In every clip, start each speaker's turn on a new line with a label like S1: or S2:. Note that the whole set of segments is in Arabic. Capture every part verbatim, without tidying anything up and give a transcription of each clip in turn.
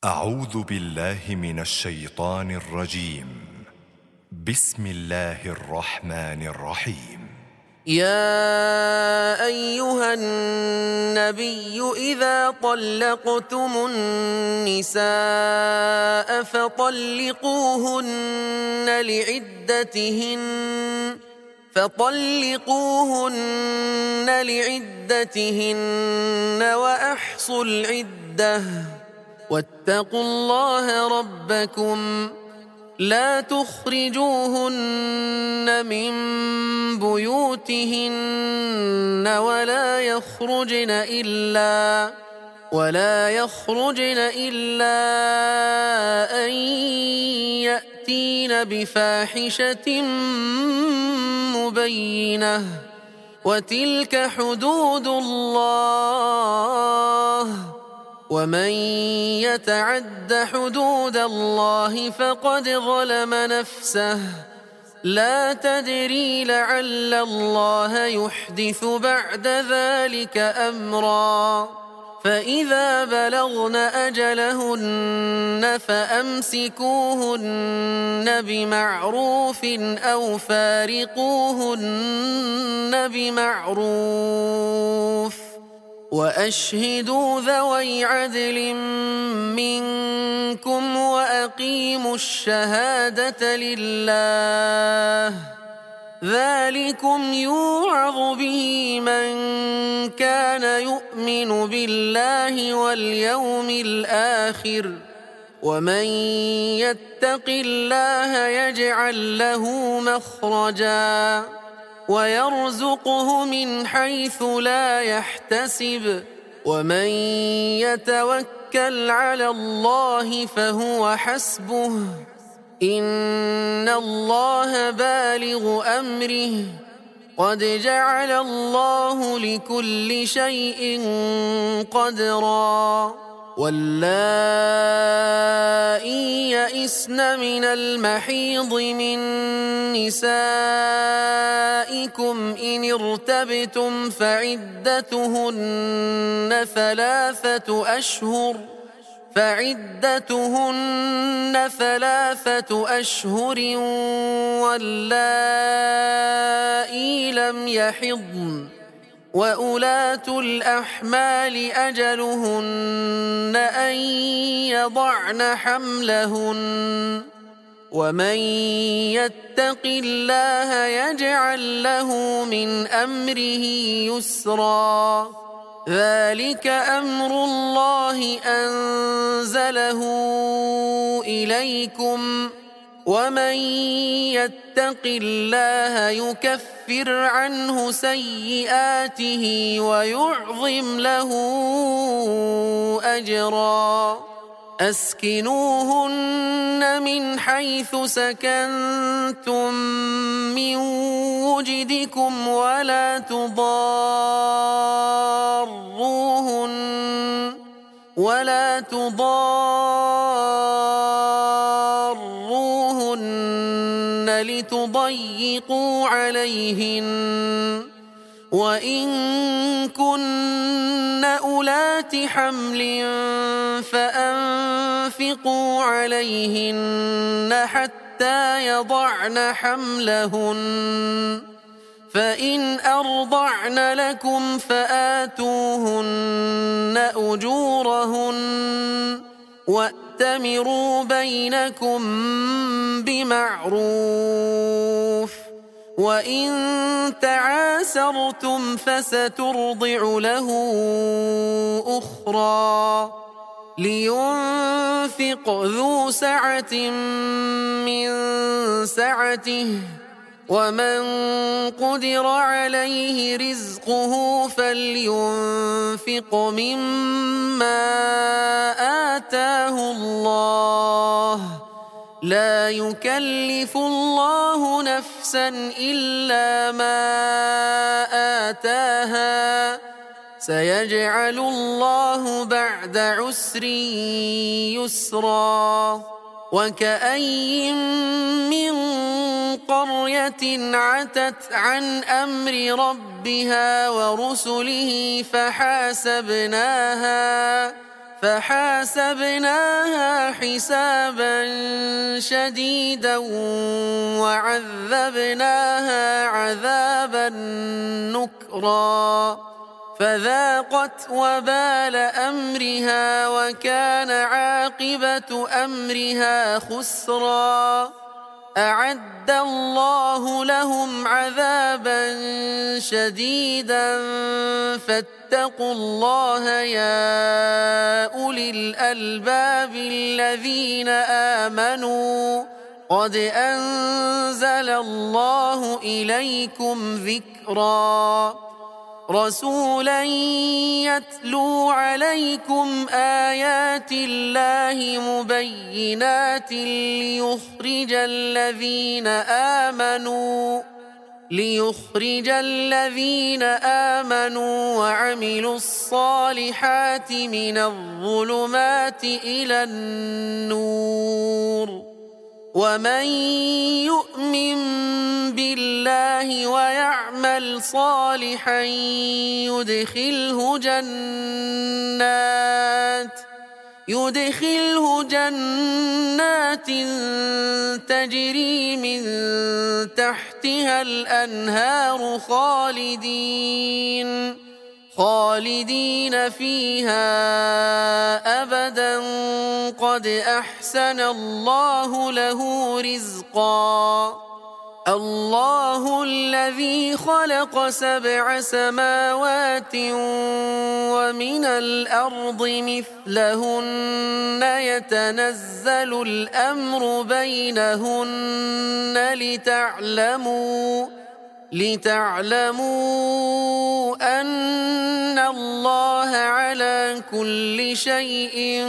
S1: أعوذ بالله من الشيطان الرجيم. بسم الله الرحمن الرحيم.
S2: يا أيها النبي إذا طلقتم النساء فطلقوهن لعدتهن فطلقوهن لعدتهن وأحصوا العدة واتقوا الله ربكم لا تخرجوهن من بيوتهن ولا يخرجن إلا ولا يخرجن إلا أن يأتين بفاحشة مبينة وتلك حدود الله ومن يتعد حدود الله فقد ظلم نفسه لا تدري لعل الله يحدث بعد ذلك أمرا فإذا بلغن أجلهن فأمسكوهن بمعروف أو فارقوهن بمعروف وأشهدوا ذوي عدل منكم وأقيموا الشهادة لله ذلكم يوعظ به من كان يؤمن بالله واليوم الآخر ومن يتق الله يجعل له مخرجا ويرزقه من حيث لا يحتسب ومن يتوكل على الله فهو حسبه إن الله بالغ أمره قد جعل الله لكل شيء قدرا واللائي يئسن من المحيض من نسائكم إن ارتبتم فعدتهن ثلاثة أشهر فعدتهن ثلاثة أشهر واللائي لم يحضن وأولاة الأحمال أجلهن أن يضعن حملهن ومن يتق الله يجعل له من أمره يسرا ذلك أمر الله أنزله إليكم ومن يتق الله يكفر عنه سيئاته ويعظم له أجرا أسكنوهن من حيث سكنتم من وجدكم ولا تضاروهن ولا تضاروهن لتضيقوا عليهن وإن كن أولات حمل فأنفقوا عليهن حتى يضعن حملهن فإن أرضعن لكم فآتوهن أجورهن وأتمروا بينكم بمعروف وإن تعاسرتم فسترضع له أخرى لينفق ذو سعة من سعته ومن قدر عليه رزقه فلينفق مما آتاه الله لا يكلف الله نفسا إلا ما آتاها سيجعل الله بعد عسر يسرا وكأي من قرية عتت عن أمر ربها ورسله فحاسبناها فحاسبناها حسابا شديدا وعذبناها عذابا نكرا فذاقت وبال أمرها وكان عاقبة أمرها خسرا أعد الله لهم عذابا شديدا فاتقوا الله يا أولي الألباب الذين آمنوا قد أنزل الله إليكم ذكرا رسولا يتلو عليكم آيات الله مبينات ليخرج الذين آمنوا ليخرج الذين آمنوا وعملوا الصالحات من الظلمات إلى النور ومن يؤمن بالله ويعمل صالحا يدخله جنات يدخله جنات تجري من تحتها الأنهار خالدين خالدين فيها أبدا قد أحسن الله له رزقا الله الذي خلق سبع سماوات ومن الأرض مثلهن يتنزل الأمر بينهن لتعلموا لتعلموا أن الله على كل شيء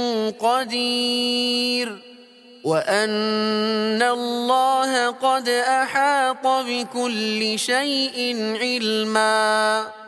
S2: قدير وأن الله قد أحاط بكل شيء علما